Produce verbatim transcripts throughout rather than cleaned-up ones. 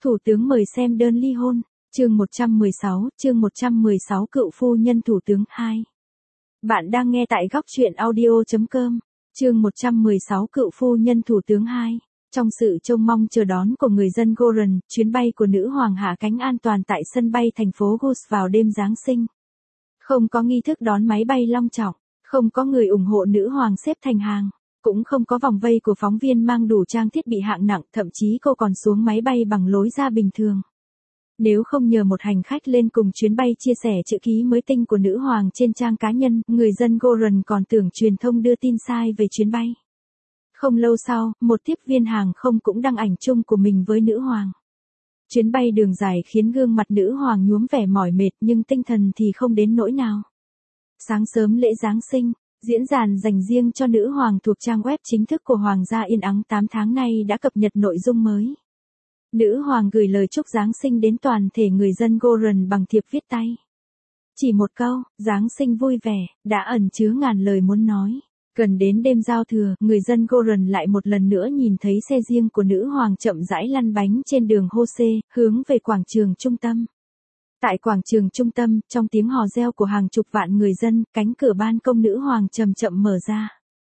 Thủ tướng mời xem đơn ly hôn, chương một trăm mười sáu, chương một trăm mười sáu cựu phu nhân thủ tướng hai. Bạn đang nghe tại góc truyện audio chấm com, chương một trăm mười sáu cựu phu nhân thủ tướng hai. Trong sự trông mong chờ đón của người dân Goran, chuyến bay của nữ hoàng hạ cánh an toàn tại sân bay thành phố Gus vào đêm Giáng sinh. Không có nghi thức đón máy bay long trọng, không có người ủng hộ nữ hoàng xếp thành hàng, cũng không có vòng vây của phóng viên mang đủ trang thiết bị hạng nặng, thậm chí cô còn xuống máy bay bằng lối ra bình thường. Nếu không nhờ một hành khách lên cùng chuyến bay chia sẻ chữ ký mới tinh của nữ hoàng trên trang cá nhân, người dân Goran còn tưởng truyền thông đưa tin sai về chuyến bay. Không lâu sau, một tiếp viên hàng không cũng đăng ảnh chung của mình với nữ hoàng. Chuyến bay đường dài khiến gương mặt nữ hoàng nhuốm vẻ mỏi mệt nhưng tinh thần thì không đến nỗi nào. Sáng sớm lễ Giáng sinh, diễn đàn dành riêng cho nữ hoàng thuộc trang web chính thức của Hoàng gia Yên Ắng tám tháng nay đã cập nhật nội dung mới. Nữ hoàng gửi lời chúc Giáng sinh đến toàn thể người dân Goran bằng thiệp viết tay. Chỉ một câu, Giáng sinh vui vẻ, đã ẩn chứa ngàn lời muốn nói. Gần đến đêm giao thừa, người dân Goran lại một lần nữa nhìn thấy xe riêng của nữ hoàng chậm rãi lăn bánh trên đường Hose, hướng về quảng trường trung tâm. Tại quảng trường trung tâm, trong tiếng hò reo của hàng chục vạn người dân, cánh cửa ban công nữ hoàng chậm chậm mở ra.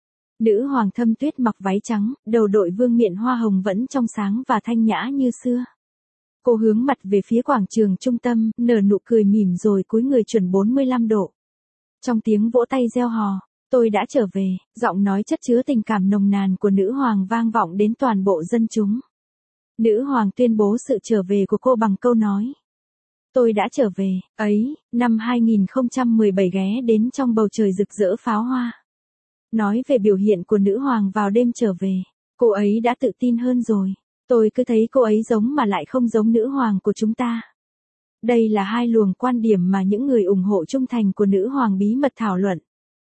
Nữ hoàng Thâm Tuyết mặc váy trắng, đầu đội vương miện hoa hồng vẫn trong sáng và thanh nhã như xưa. Cô hướng mặt về phía quảng trường trung tâm, nở nụ cười mỉm rồi cúi người chuẩn bốn mươi lăm độ. Trong tiếng vỗ tay reo hò, tôi đã trở về, giọng nói chất chứa tình cảm nồng nàn của nữ hoàng vang vọng đến toàn bộ dân chúng. Nữ hoàng tuyên bố sự trở về của cô bằng câu nói. Tôi đã trở về, ấy, năm hai nghìn không trăm mười bảy ghé đến trong bầu trời rực rỡ pháo hoa. Nói về biểu hiện của nữ hoàng vào đêm trở về, cô ấy đã tự tin hơn rồi. Tôi cứ thấy cô ấy giống mà lại không giống nữ hoàng của chúng ta. Đây là hai luồng quan điểm mà những người ủng hộ trung thành của nữ hoàng bí mật thảo luận.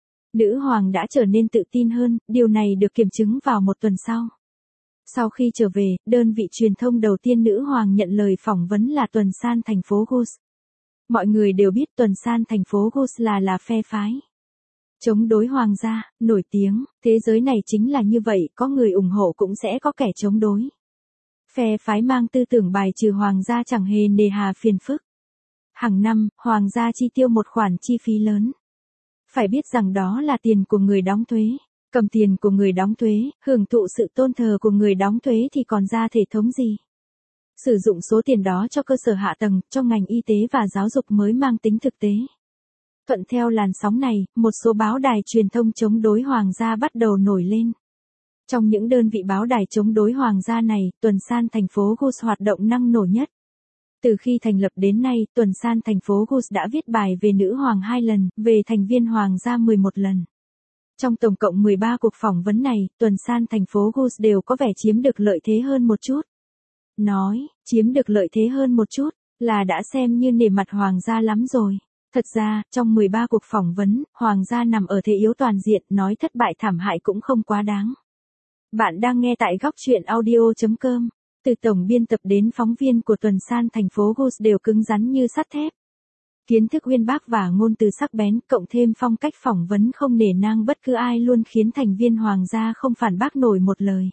Nữ hoàng đã trở nên tự tin hơn, điều này được kiểm chứng vào một tuần sau. Sau khi trở về, đơn vị truyền thông đầu tiên nữ hoàng nhận lời phỏng vấn là Tuần San thành phố Gus. Mọi người đều biết Tuần San thành phố Gus là là phe phái chống đối hoàng gia, nổi tiếng, thế giới này chính là như vậy, có người ủng hộ cũng sẽ có kẻ chống đối. Phe phái mang tư tưởng bài trừ hoàng gia chẳng hề nề hà phiền phức. Hàng năm, hoàng gia chi tiêu một khoản chi phí lớn. Phải biết rằng đó là tiền của người đóng thuế. Cầm tiền của người đóng thuế, hưởng thụ sự tôn thờ của người đóng thuế thì còn ra thể thống gì. Sử dụng số tiền đó cho cơ sở hạ tầng, cho ngành y tế và giáo dục mới mang tính thực tế. Thuận theo làn sóng này, một số báo đài truyền thông chống đối hoàng gia bắt đầu nổi lên. Trong những đơn vị báo đài chống đối hoàng gia này, Tuần San thành phố Gus hoạt động năng nổ nhất. Từ khi thành lập đến nay, Tuần San thành phố Gus đã viết bài về nữ hoàng hai lần, về thành viên hoàng gia mười một lần. Trong tổng cộng mười ba cuộc phỏng vấn này, Tuần San thành phố Gus đều có vẻ chiếm được lợi thế hơn một chút. Nói, chiếm được lợi thế hơn một chút, là đã xem như nể mặt hoàng gia lắm rồi. Thật ra, trong mười ba cuộc phỏng vấn, hoàng gia nằm ở thế yếu toàn diện, nói thất bại thảm hại cũng không quá đáng. Bạn đang nghe tại góc truyện audio chấm com. Từ tổng biên tập đến phóng viên của Tuần San thành phố Gus đều cứng rắn như sắt thép. Kiến thức uyên bác và ngôn từ sắc bén, cộng thêm phong cách phỏng vấn không nể nang bất cứ ai luôn khiến thành viên hoàng gia không phản bác nổi một lời.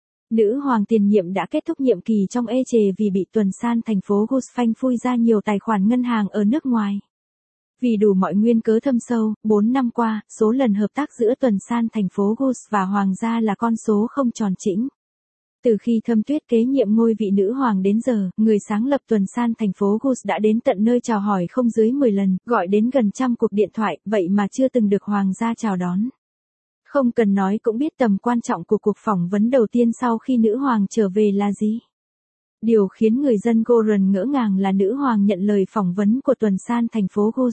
Nữ hoàng tiền nhiệm đã kết thúc nhiệm kỳ trong ê chề vì bị Tuần San thành phố Gus phanh phui ra nhiều tài khoản ngân hàng ở nước ngoài. Vì đủ mọi nguyên cớ thâm sâu, bốn năm qua, số lần hợp tác giữa Tuần San thành phố Gus và hoàng gia là con số không tròn chỉnh. Từ khi Thâm Tuyết kế nhiệm ngôi vị nữ hoàng đến giờ, người sáng lập Tuần San thành phố Gus đã đến tận nơi chào hỏi không dưới mười lần, gọi đến gần trăm cuộc điện thoại, vậy mà chưa từng được hoàng gia chào đón. Không cần nói cũng biết tầm quan trọng của cuộc phỏng vấn đầu tiên sau khi nữ hoàng trở về là gì. Điều khiến người dân Goran ngỡ ngàng là nữ hoàng nhận lời phỏng vấn của Tuần San thành phố Gus.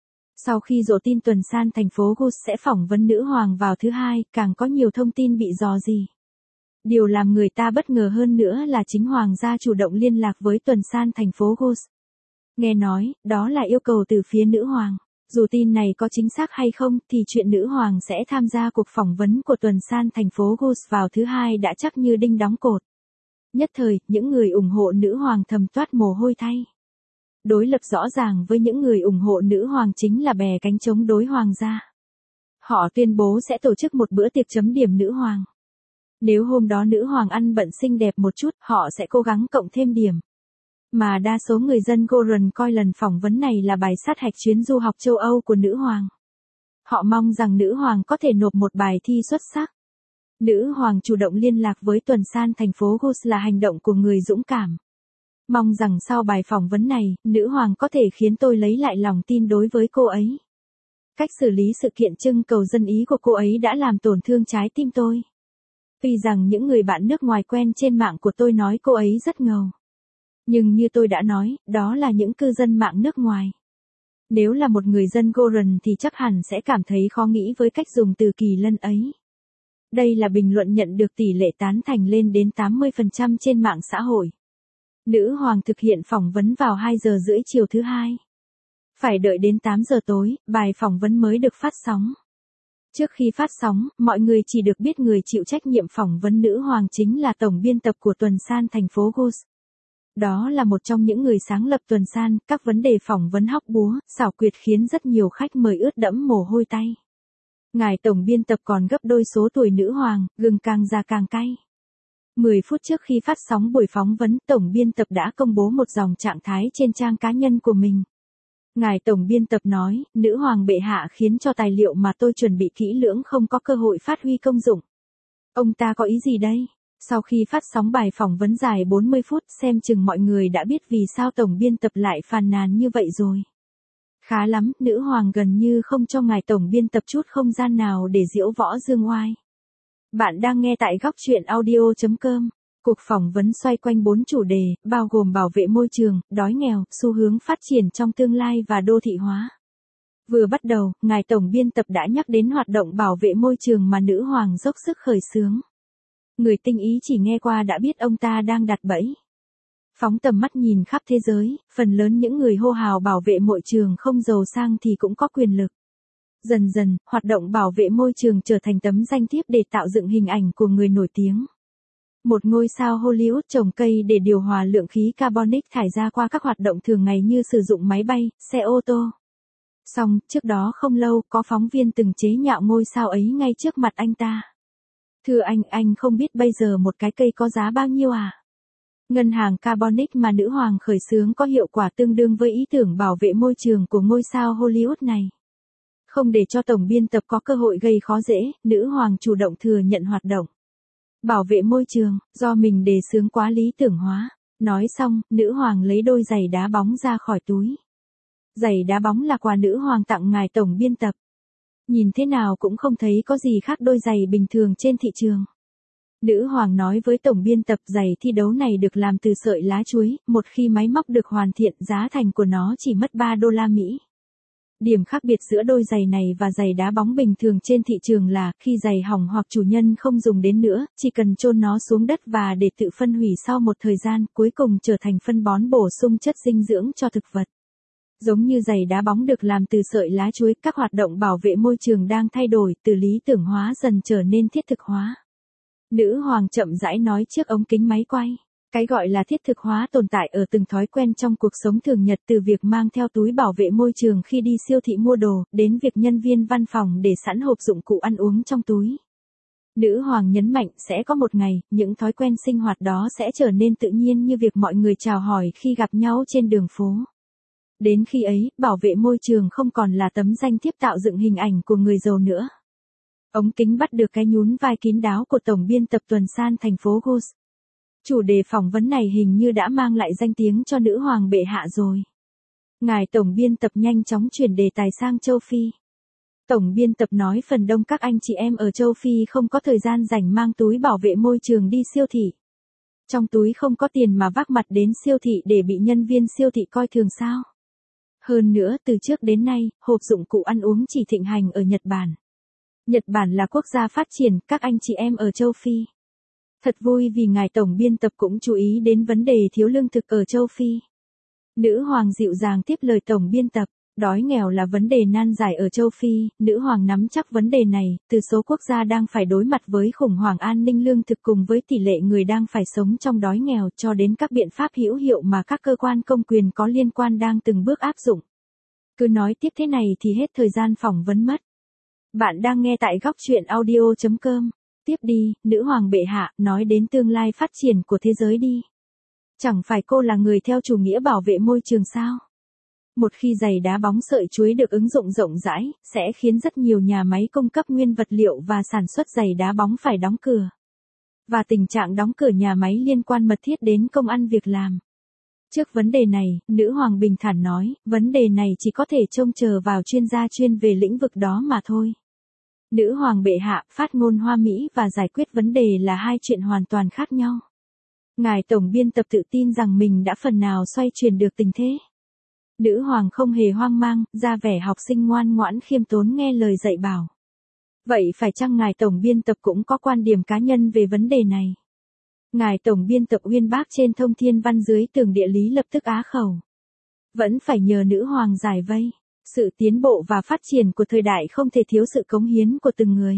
Sau khi rộ tin Tuần San thành phố Gus sẽ phỏng vấn nữ hoàng vào thứ hai, càng có nhiều thông tin bị rò rỉ. Điều làm người ta bất ngờ hơn nữa là chính hoàng gia chủ động liên lạc với Tuần San thành phố Gus. Nghe nói, đó là yêu cầu từ phía nữ hoàng. Dù tin này có chính xác hay không, thì chuyện nữ hoàng sẽ tham gia cuộc phỏng vấn của Tuần San thành phố Gus vào thứ hai đã chắc như đinh đóng cột. Nhất thời, những người ủng hộ nữ hoàng thầm toát mồ hôi thay. Đối lập rõ ràng với những người ủng hộ nữ hoàng chính là bè cánh chống đối hoàng gia. Họ tuyên bố sẽ tổ chức một bữa tiệc chấm điểm nữ hoàng. Nếu hôm đó nữ hoàng ăn bận xinh đẹp một chút, họ sẽ cố gắng cộng thêm điểm. Mà đa số người dân Goran coi lần phỏng vấn này là bài sát hạch chuyến du học châu Âu của nữ hoàng. Họ mong rằng nữ hoàng có thể nộp một bài thi xuất sắc. Nữ hoàng chủ động liên lạc với tuần san thành phố Gus là hành động của người dũng cảm. Mong rằng sau bài phỏng vấn này, nữ hoàng có thể khiến tôi lấy lại lòng tin đối với cô ấy. Cách xử lý sự kiện trưng cầu dân ý của cô ấy đã làm tổn thương trái tim tôi. Tuy rằng những người bạn nước ngoài quen trên mạng của tôi nói cô ấy rất ngầu. Nhưng như tôi đã nói, đó là những cư dân mạng nước ngoài. Nếu là một người dân Goran thì chắc hẳn sẽ cảm thấy khó nghĩ với cách dùng từ kỳ lân ấy. Đây là bình luận nhận được tỷ lệ tán thành lên đến tám mươi phần trăm trên mạng xã hội. Nữ hoàng thực hiện phỏng vấn vào hai giờ rưỡi chiều thứ hai. Phải đợi đến tám giờ tối, bài phỏng vấn mới được phát sóng. Trước khi phát sóng, mọi người chỉ được biết người chịu trách nhiệm phỏng vấn nữ hoàng chính là tổng biên tập của tuần san thành phố Gus. Đó là một trong những người sáng lập tuần san, các vấn đề phỏng vấn hóc búa, xảo quyệt khiến rất nhiều khách mời ướt đẫm mồ hôi tay. Ngài tổng biên tập còn gấp đôi số tuổi nữ hoàng, gừng càng già càng cay. mười phút trước khi phát sóng buổi phỏng vấn, tổng biên tập đã công bố một dòng trạng thái trên trang cá nhân của mình. Ngài tổng biên tập nói, nữ hoàng bệ hạ khiến cho tài liệu mà tôi chuẩn bị kỹ lưỡng không có cơ hội phát huy công dụng. Ông ta có ý gì đây? Sau khi phát sóng bài phỏng vấn dài bốn mươi phút, xem chừng mọi người đã biết vì sao tổng biên tập lại phàn nàn như vậy rồi. Khá lắm, nữ hoàng gần như không cho ngài tổng biên tập chút không gian nào để diễu võ dương oai. Bạn đang nghe tại góc truyện audio chấm com. Cuộc phỏng vấn xoay quanh bốn chủ đề, bao gồm bảo vệ môi trường, đói nghèo, xu hướng phát triển trong tương lai và đô thị hóa. Vừa bắt đầu, ngài tổng biên tập đã nhắc đến hoạt động bảo vệ môi trường mà nữ hoàng dốc sức khởi xướng. Người tinh ý chỉ nghe qua đã biết ông ta đang đặt bẫy. Phóng tầm mắt nhìn khắp thế giới, phần lớn những người hô hào bảo vệ môi trường không giàu sang thì cũng có quyền lực. Dần dần, hoạt động bảo vệ môi trường trở thành tấm danh thiếp để tạo dựng hình ảnh của người nổi tiếng. Một ngôi sao Hollywood trồng cây để điều hòa lượng khí carbonic thải ra qua các hoạt động thường ngày như sử dụng máy bay, xe ô tô. Song, trước đó không lâu, có phóng viên từng chế nhạo ngôi sao ấy ngay trước mặt anh ta. Thưa anh, anh không biết bây giờ một cái cây có giá bao nhiêu à? Ngân hàng carbonic mà nữ hoàng khởi xướng có hiệu quả tương đương với ý tưởng bảo vệ môi trường của ngôi sao Hollywood này. Không để cho tổng biên tập có cơ hội gây khó dễ, nữ hoàng chủ động thừa nhận hoạt động bảo vệ môi trường, do mình đề xướng quá lý tưởng hóa. Nói xong, nữ hoàng lấy đôi giày đá bóng ra khỏi túi. Giày đá bóng là quà nữ hoàng tặng ngài tổng biên tập. Nhìn thế nào cũng không thấy có gì khác đôi giày bình thường trên thị trường. Nữ hoàng nói với tổng biên tập giày thi đấu này được làm từ sợi lá chuối, một khi máy móc được hoàn thiện giá thành của nó chỉ mất ba đô la Mỹ. Điểm khác biệt giữa đôi giày này và giày đá bóng bình thường trên thị trường là, khi giày hỏng hoặc chủ nhân không dùng đến nữa, chỉ cần chôn nó xuống đất và để tự phân hủy sau một thời gian, cuối cùng trở thành phân bón bổ sung chất dinh dưỡng cho thực vật. Giống như giày đá bóng được làm từ sợi lá chuối, các hoạt động bảo vệ môi trường đang thay đổi, từ lý tưởng hóa dần trở nên thiết thực hóa. Nữ hoàng chậm rãi nói trước ống kính máy quay. Cái gọi là thiết thực hóa tồn tại ở từng thói quen trong cuộc sống thường nhật, từ việc mang theo túi bảo vệ môi trường khi đi siêu thị mua đồ, đến việc nhân viên văn phòng để sẵn hộp dụng cụ ăn uống trong túi. Nữ hoàng nhấn mạnh sẽ có một ngày, những thói quen sinh hoạt đó sẽ trở nên tự nhiên như việc mọi người chào hỏi khi gặp nhau trên đường phố. Đến khi ấy, bảo vệ môi trường không còn là tấm danh thiếp tạo dựng hình ảnh của người giàu nữa. Ống kính bắt được cái nhún vai kín đáo của tổng biên tập tuần san thành phố Gus. Chủ đề phỏng vấn này hình như đã mang lại danh tiếng cho nữ hoàng bệ hạ rồi. Ngài tổng biên tập nhanh chóng chuyển đề tài sang châu Phi. Tổng biên tập nói phần đông các anh chị em ở châu Phi không có thời gian rảnh mang túi bảo vệ môi trường đi siêu thị. Trong túi không có tiền mà vác mặt đến siêu thị để bị nhân viên siêu thị coi thường sao? Hơn nữa, từ trước đến nay, hộp dụng cụ ăn uống chỉ thịnh hành ở Nhật Bản. Nhật Bản là quốc gia phát triển, các anh chị em ở châu Phi. Thật vui vì ngài tổng biên tập cũng chú ý đến vấn đề thiếu lương thực ở châu Phi. Nữ hoàng dịu dàng tiếp lời tổng biên tập, đói nghèo là vấn đề nan giải ở châu Phi, nữ hoàng nắm chắc vấn đề này, từ số quốc gia đang phải đối mặt với khủng hoảng an ninh lương thực cùng với tỷ lệ người đang phải sống trong đói nghèo cho đến các biện pháp hữu hiệu mà các cơ quan công quyền có liên quan đang từng bước áp dụng. Cứ nói tiếp thế này thì hết thời gian phỏng vấn mất. Bạn đang nghe tại góc truyện audio chấm com. Tiếp đi, nữ hoàng bệ hạ, nói đến tương lai phát triển của thế giới đi. Chẳng phải cô là người theo chủ nghĩa bảo vệ môi trường sao? Một khi giày đá bóng sợi chuối được ứng dụng rộng rãi, sẽ khiến rất nhiều nhà máy cung cấp nguyên vật liệu và sản xuất giày đá bóng phải đóng cửa. Và tình trạng đóng cửa nhà máy liên quan mật thiết đến công ăn việc làm. Trước vấn đề này, nữ hoàng bình thản nói, vấn đề này chỉ có thể trông chờ vào chuyên gia chuyên về lĩnh vực đó mà thôi. Nữ hoàng bệ hạ, phát ngôn Hoa Mỹ và giải quyết vấn đề là hai chuyện hoàn toàn khác nhau. Ngài tổng biên tập tự tin rằng mình đã phần nào xoay chuyển được tình thế. Nữ hoàng không hề hoang mang, ra vẻ học sinh ngoan ngoãn khiêm tốn nghe lời dạy bảo. Vậy phải chăng ngài tổng biên tập cũng có quan điểm cá nhân về vấn đề này? Ngài tổng biên tập uyên bác trên thông thiên văn dưới tường địa lý lập tức á khẩu. Vẫn phải nhờ nữ hoàng giải vây. Sự tiến bộ và phát triển của thời đại không thể thiếu sự cống hiến của từng người.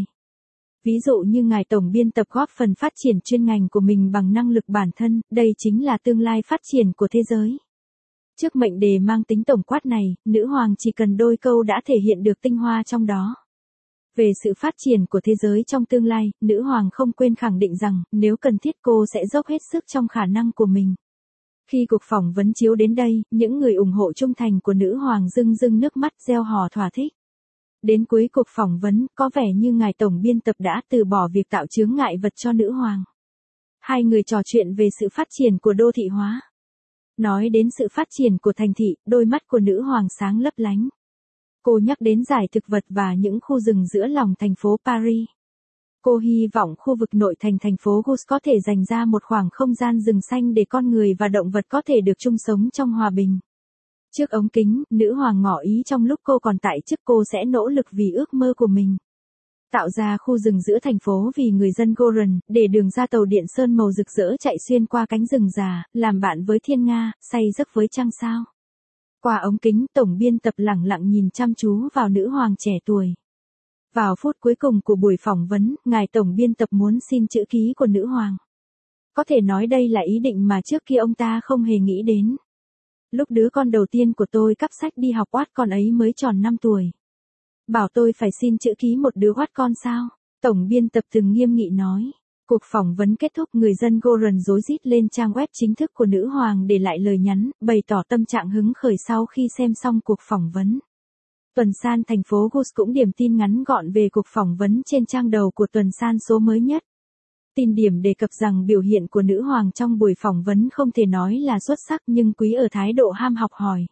Ví dụ như ngài tổng biên tập góp phần phát triển chuyên ngành của mình bằng năng lực bản thân, đây chính là tương lai phát triển của thế giới. Trước mệnh đề mang tính tổng quát này, nữ hoàng chỉ cần đôi câu đã thể hiện được tinh hoa trong đó. Về sự phát triển của thế giới trong tương lai, nữ hoàng không quên khẳng định rằng, nếu cần thiết cô sẽ dốc hết sức trong khả năng của mình. Khi cuộc phỏng vấn chiếu đến đây, những người ủng hộ trung thành của nữ hoàng rưng rưng nước mắt reo hò thỏa thích. Đến cuối cuộc phỏng vấn, có vẻ như ngài tổng biên tập đã từ bỏ việc tạo chướng ngại vật cho nữ hoàng. Hai người trò chuyện về sự phát triển của đô thị hóa. Nói đến sự phát triển của thành thị, đôi mắt của nữ hoàng sáng lấp lánh. Cô nhắc đến giải thực vật và những khu rừng giữa lòng thành phố Paris. Cô hy vọng khu vực nội thành thành phố Gus có thể dành ra một khoảng không gian rừng xanh để con người và động vật có thể được chung sống trong hòa bình. Trước ống kính, nữ hoàng ngỏ ý trong lúc cô còn tại chức cô sẽ nỗ lực vì ước mơ của mình. Tạo ra khu rừng giữa thành phố vì người dân Goran, để đường ra tàu điện sơn màu rực rỡ chạy xuyên qua cánh rừng già, làm bạn với thiên nga, say giấc với trăng sao. Qua ống kính, tổng biên tập lẳng lặng nhìn chăm chú vào nữ hoàng trẻ tuổi. Vào phút cuối cùng của buổi phỏng vấn, ngài tổng biên tập muốn xin chữ ký của nữ hoàng. Có thể nói đây là ý định mà trước kia ông ta không hề nghĩ đến. Lúc đứa con đầu tiên của tôi cắp sách đi học oát con ấy mới tròn năm tuổi. Bảo tôi phải xin chữ ký một đứa oát con sao? Tổng biên tập từng nghiêm nghị nói. Cuộc phỏng vấn kết thúc, người dân Goran rối rít lên trang web chính thức của nữ hoàng để lại lời nhắn, bày tỏ tâm trạng hứng khởi sau khi xem xong cuộc phỏng vấn. Tuần san thành phố Gus cũng điểm tin ngắn gọn về cuộc phỏng vấn trên trang đầu của tuần san số mới nhất. Tin điểm đề cập rằng biểu hiện của nữ hoàng trong buổi phỏng vấn không thể nói là xuất sắc nhưng quý ở thái độ ham học hỏi.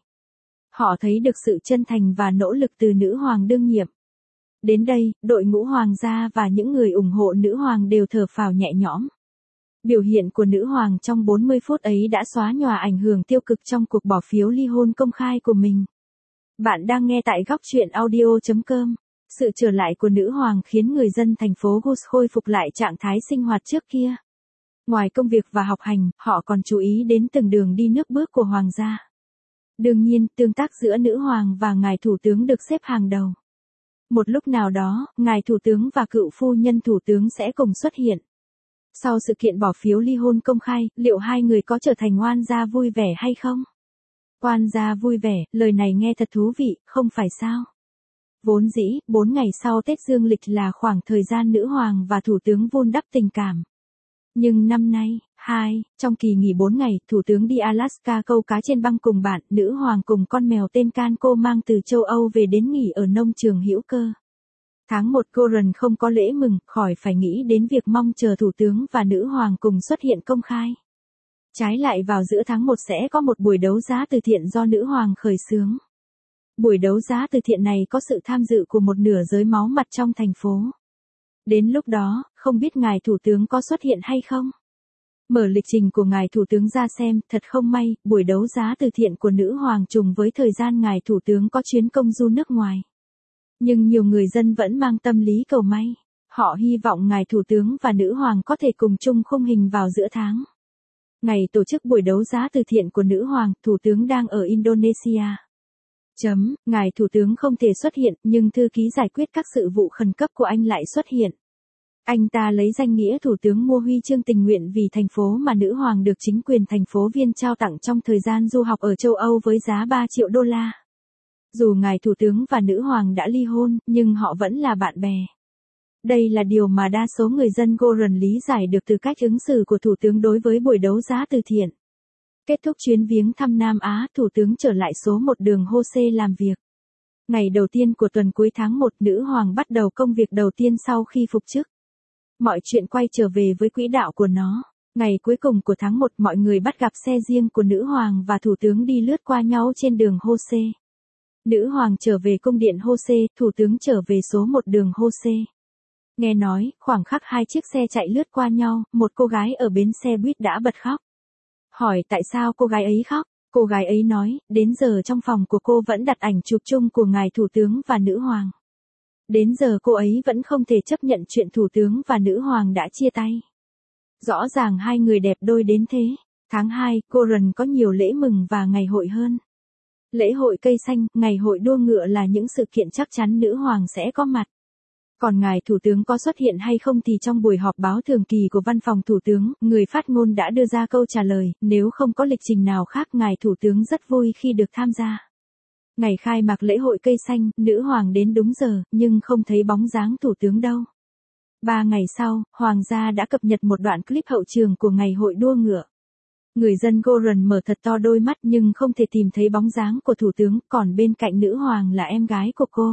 Họ thấy được sự chân thành và nỗ lực từ nữ hoàng đương nhiệm. Đến đây, đội ngũ hoàng gia và những người ủng hộ nữ hoàng đều thở phào nhẹ nhõm. Biểu hiện của nữ hoàng trong bốn mươi phút ấy đã xóa nhòa ảnh hưởng tiêu cực trong cuộc bỏ phiếu ly hôn công khai của mình. Bạn đang nghe tại góc truyện audio chấm com. Sự trở lại của nữ hoàng khiến người dân thành phố Gus khôi phục lại trạng thái sinh hoạt trước kia. Ngoài công việc và học hành, họ còn chú ý đến từng đường đi nước bước của hoàng gia. Đương nhiên, tương tác giữa nữ hoàng và ngài thủ tướng được xếp hàng đầu. Một lúc nào đó, ngài thủ tướng và cựu phu nhân thủ tướng sẽ cùng xuất hiện. Sau sự kiện bỏ phiếu ly hôn công khai, liệu hai người có trở thành oan gia vui vẻ hay không? Oan gia vui vẻ, lời này nghe thật thú vị, không phải sao? Vốn dĩ, bốn ngày sau Tết Dương lịch là khoảng thời gian nữ hoàng và thủ tướng vun đắp tình cảm. Nhưng năm nay, hai, trong kỳ nghỉ bốn ngày, thủ tướng đi Alaska câu cá trên băng cùng bạn, nữ hoàng cùng con mèo tên Canco mang từ châu Âu về đến nghỉ ở nông trường hữu cơ. Tháng một Goran không có lễ mừng, khỏi phải nghĩ đến việc mong chờ thủ tướng và nữ hoàng cùng xuất hiện công khai. Trái lại vào giữa tháng một sẽ có một buổi đấu giá từ thiện do nữ hoàng khởi xướng. Buổi đấu giá từ thiện này có sự tham dự của một nửa giới máu mặt trong thành phố. Đến lúc đó, không biết ngài thủ tướng có xuất hiện hay không? Mở lịch trình của ngài thủ tướng ra xem, thật không may, buổi đấu giá từ thiện của nữ hoàng trùng với thời gian ngài thủ tướng có chuyến công du nước ngoài. Nhưng nhiều người dân vẫn mang tâm lý cầu may. Họ hy vọng ngài thủ tướng và nữ hoàng có thể cùng chung khung hình vào giữa tháng. Ngày tổ chức buổi đấu giá từ thiện của nữ hoàng, thủ tướng đang ở Indonesia. Chấm, ngài thủ tướng không thể xuất hiện, nhưng thư ký giải quyết các sự vụ khẩn cấp của anh lại xuất hiện. Anh ta lấy danh nghĩa thủ tướng mua huy chương tình nguyện vì thành phố mà nữ hoàng được chính quyền thành phố Viên trao tặng trong thời gian du học ở châu Âu với giá ba triệu đô la. Dù ngài thủ tướng và nữ hoàng đã ly hôn, nhưng họ vẫn là bạn bè. Đây là điều mà đa số người dân Goran lý giải được từ cách ứng xử của thủ tướng đối với buổi đấu giá từ thiện. Kết thúc chuyến viếng thăm Nam Á, Thủ tướng trở lại số một đường Hosea làm việc. Ngày đầu tiên của tuần cuối tháng một, nữ hoàng bắt đầu công việc đầu tiên sau khi phục chức. Mọi chuyện quay trở về với quỹ đạo của nó. Ngày cuối cùng của tháng một, mọi người bắt gặp xe riêng của nữ hoàng và thủ tướng đi lướt qua nhau trên đường Hosea. Nữ hoàng trở về cung điện Hosea, thủ tướng trở về số một đường Hosea. Nghe nói, khoảng khắc hai chiếc xe chạy lướt qua nhau, một cô gái ở bến xe buýt đã bật khóc. Hỏi tại sao cô gái ấy khóc? Cô gái ấy nói, đến giờ trong phòng của cô vẫn đặt ảnh chụp chung của ngài thủ tướng và nữ hoàng. Đến giờ cô ấy vẫn không thể chấp nhận chuyện thủ tướng và nữ hoàng đã chia tay. Rõ ràng hai người đẹp đôi đến thế. Tháng hai, Coron có nhiều lễ mừng và ngày hội hơn. Lễ hội cây xanh, ngày hội đua ngựa là những sự kiện chắc chắn nữ hoàng sẽ có mặt. Còn ngài thủ tướng có xuất hiện hay không thì trong buổi họp báo thường kỳ của văn phòng thủ tướng, người phát ngôn đã đưa ra câu trả lời, nếu không có lịch trình nào khác ngài thủ tướng rất vui khi được tham gia. Ngày khai mạc lễ hội cây xanh, nữ hoàng đến đúng giờ, nhưng không thấy bóng dáng thủ tướng đâu. Ba ngày sau, hoàng gia đã cập nhật một đoạn clip hậu trường của ngày hội đua ngựa. Người dân Coron mở thật to đôi mắt nhưng không thể tìm thấy bóng dáng của thủ tướng, còn bên cạnh nữ hoàng là em gái của cô.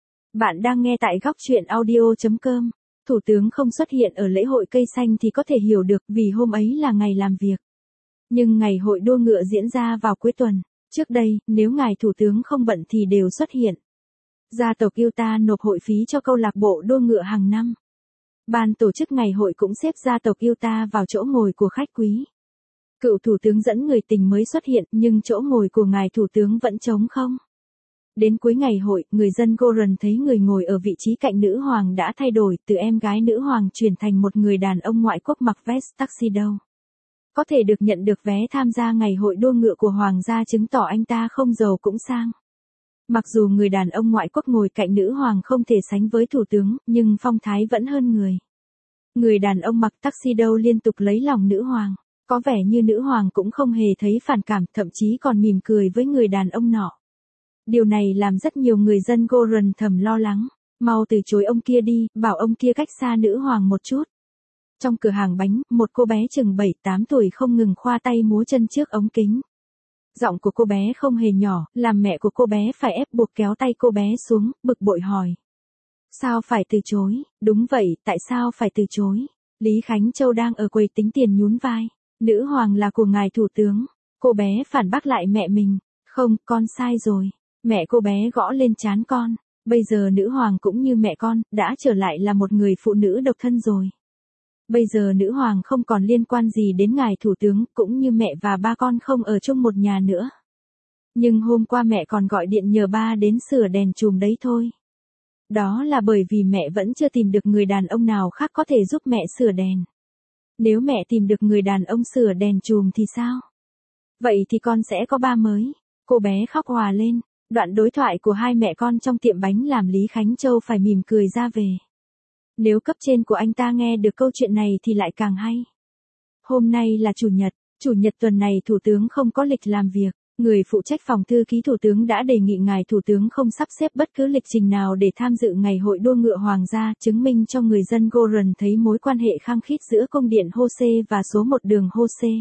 Bạn đang nghe tại góc truyện audio chấm com. Thủ tướng không xuất hiện ở lễ hội cây xanh thì có thể hiểu được vì hôm ấy là ngày làm việc. Nhưng ngày hội đua ngựa diễn ra vào cuối tuần. Trước đây, nếu ngài thủ tướng không bận thì đều xuất hiện. Gia tộc Utah nộp hội phí cho câu lạc bộ đua ngựa hàng năm. Ban tổ chức ngày hội cũng xếp gia tộc Utah vào chỗ ngồi của khách quý. Cựu thủ tướng dẫn người tình mới xuất hiện nhưng chỗ ngồi của ngài thủ tướng vẫn trống không. Đến cuối ngày hội, người dân Coron thấy người ngồi ở vị trí cạnh nữ hoàng đã thay đổi, từ em gái nữ hoàng chuyển thành một người đàn ông ngoại quốc mặc vest tuxedo. Có thể được nhận được vé tham gia ngày hội đua ngựa của hoàng gia chứng tỏ anh ta không giàu cũng sang. Mặc dù người đàn ông ngoại quốc ngồi cạnh nữ hoàng không thể sánh với thủ tướng, nhưng phong thái vẫn hơn người. Người đàn ông mặc tuxedo liên tục lấy lòng nữ hoàng. Có vẻ như nữ hoàng cũng không hề thấy phản cảm, thậm chí còn mỉm cười với người đàn ông nọ. Điều này làm rất nhiều người dân Coron thầm lo lắng. Mau từ chối ông kia đi, bảo ông kia cách xa nữ hoàng một chút. Trong cửa hàng bánh, một cô bé chừng bảy tám tuổi không ngừng khoa tay múa chân trước ống kính. Giọng của cô bé không hề nhỏ, làm mẹ của cô bé phải ép buộc kéo tay cô bé xuống, bực bội hỏi. Sao phải từ chối? Đúng vậy, tại sao phải từ chối? Lý Khánh Châu đang ở quầy tính tiền nhún vai. Nữ hoàng là của ngài thủ tướng. Cô bé phản bác lại mẹ mình. Không, con sai rồi. Mẹ cô bé gõ lên trán con. Bây giờ nữ hoàng cũng như mẹ con, đã trở lại là một người phụ nữ độc thân rồi. Bây giờ nữ hoàng không còn liên quan gì đến ngài thủ tướng, cũng như mẹ và ba con không ở chung một nhà nữa. Nhưng hôm qua mẹ còn gọi điện nhờ ba đến sửa đèn chùm đấy thôi. Đó là bởi vì mẹ vẫn chưa tìm được người đàn ông nào khác có thể giúp mẹ sửa đèn. Nếu mẹ tìm được người đàn ông sửa đèn chùm thì sao? Vậy thì con sẽ có ba mới. Cô bé khóc òa lên. Đoạn đối thoại của hai mẹ con trong tiệm bánh làm Lý Khánh Châu phải mỉm cười ra về. Nếu cấp trên của anh ta nghe được câu chuyện này thì lại càng hay. Hôm nay là chủ nhật, chủ nhật tuần này thủ tướng không có lịch làm việc. Người phụ trách phòng thư ký thủ tướng đã đề nghị ngài thủ tướng không sắp xếp bất cứ lịch trình nào để tham dự ngày hội đua ngựa hoàng gia, chứng minh cho người dân Coron thấy mối quan hệ khăng khít giữa cung điện Hosea và số một đường Hosea.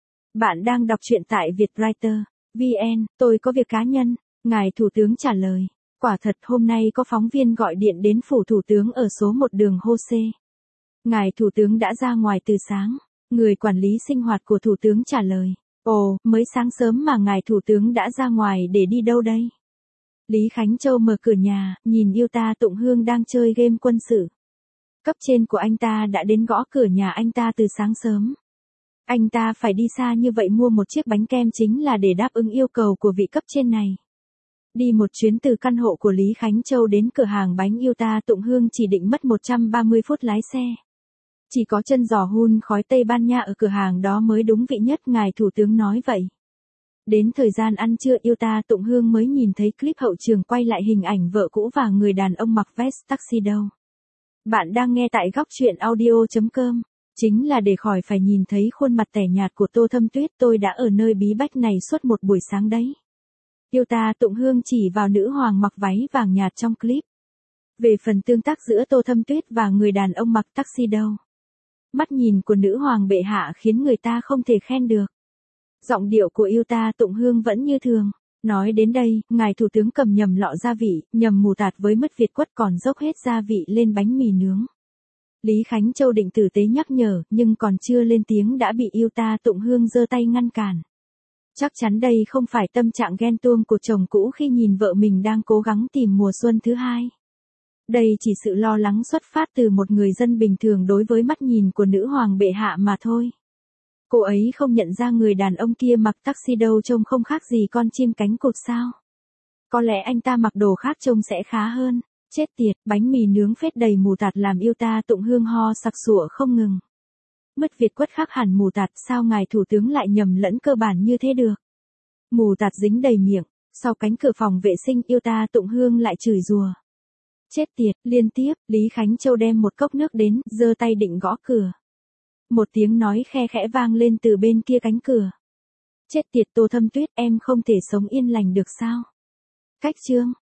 Bạn đang đọc truyện tại Vietwriter. vê en, tôi có việc cá nhân. Ngài thủ tướng trả lời. Quả thật hôm nay có phóng viên gọi điện đến phủ thủ tướng ở số một đường Hosea. Ngài thủ tướng đã ra ngoài từ sáng. Người quản lý sinh hoạt của thủ tướng trả lời. Ồ, mới sáng sớm mà ngài thủ tướng đã ra ngoài để đi đâu đây? Lý Khánh Châu mở cửa nhà, nhìn Utah Tụng Hương đang chơi game quân sự. Cấp trên của anh ta đã đến gõ cửa nhà anh ta từ sáng sớm. Anh ta phải đi xa như vậy mua một chiếc bánh kem chính là để đáp ứng yêu cầu của vị cấp trên này. Đi một chuyến từ căn hộ của Lý Khánh Châu đến cửa hàng bánh Utah Tụng Hương chỉ định mất một trăm ba mươi phút lái xe. Chỉ có chân giò hun khói Tây Ban Nha ở cửa hàng đó mới đúng vị nhất, ngài thủ tướng nói vậy. Đến thời gian ăn trưa Utah Tụng Hương mới nhìn thấy clip hậu trường quay lại hình ảnh vợ cũ và người đàn ông mặc vest tuxedo. Bạn đang nghe tại góc truyện audio chấm com. Chính là để khỏi phải nhìn thấy khuôn mặt tẻ nhạt của Tô Thâm Tuyết, tôi đã ở nơi bí bách này suốt một buổi sáng đấy. Utah Tụng Hương chỉ vào nữ hoàng mặc váy vàng nhạt trong clip. Về phần tương tác giữa Tô Thâm Tuyết và người đàn ông mặc tuxedo, mắt nhìn của nữ hoàng bệ hạ khiến người ta không thể khen được. Giọng điệu của yêu ta Tụng Hương vẫn như thường. Nói đến đây, ngài thủ tướng cầm nhầm lọ gia vị, nhầm mù tạt với mứt Việt quất còn dốc hết gia vị lên bánh mì nướng. Lý Khánh Châu định tử tế nhắc nhở, nhưng còn chưa lên tiếng đã bị yêu ta Tụng Hương giơ tay ngăn cản. Chắc chắn đây không phải tâm trạng ghen tuông của chồng cũ khi nhìn vợ mình đang cố gắng tìm mùa xuân thứ hai. Đây chỉ sự lo lắng xuất phát từ một người dân bình thường đối với mắt nhìn của nữ hoàng bệ hạ mà thôi. Cô ấy không nhận ra người đàn ông kia mặc tuxedo trông không khác gì con chim cánh cụt sao? Có lẽ anh ta mặc đồ khác trông sẽ khá hơn. Chết tiệt, bánh mì nướng phết đầy mù tạt làm yêu ta Tụng Hương ho sặc sụa không ngừng. Mứt Việt quất khác hẳn mù tạt, sao ngài thủ tướng lại nhầm lẫn cơ bản như thế được? Mù tạt dính đầy miệng, sau cánh cửa phòng vệ sinh yêu ta Tụng Hương lại chửi rủa. Chết tiệt, liên tiếp, Lý Khánh Châu đem một cốc nước đến, giơ tay định gõ cửa. Một tiếng nói khe khẽ vang lên từ bên kia cánh cửa. Chết tiệt Tô Thâm Tuyết, em không thể sống yên lành được sao? Cách chương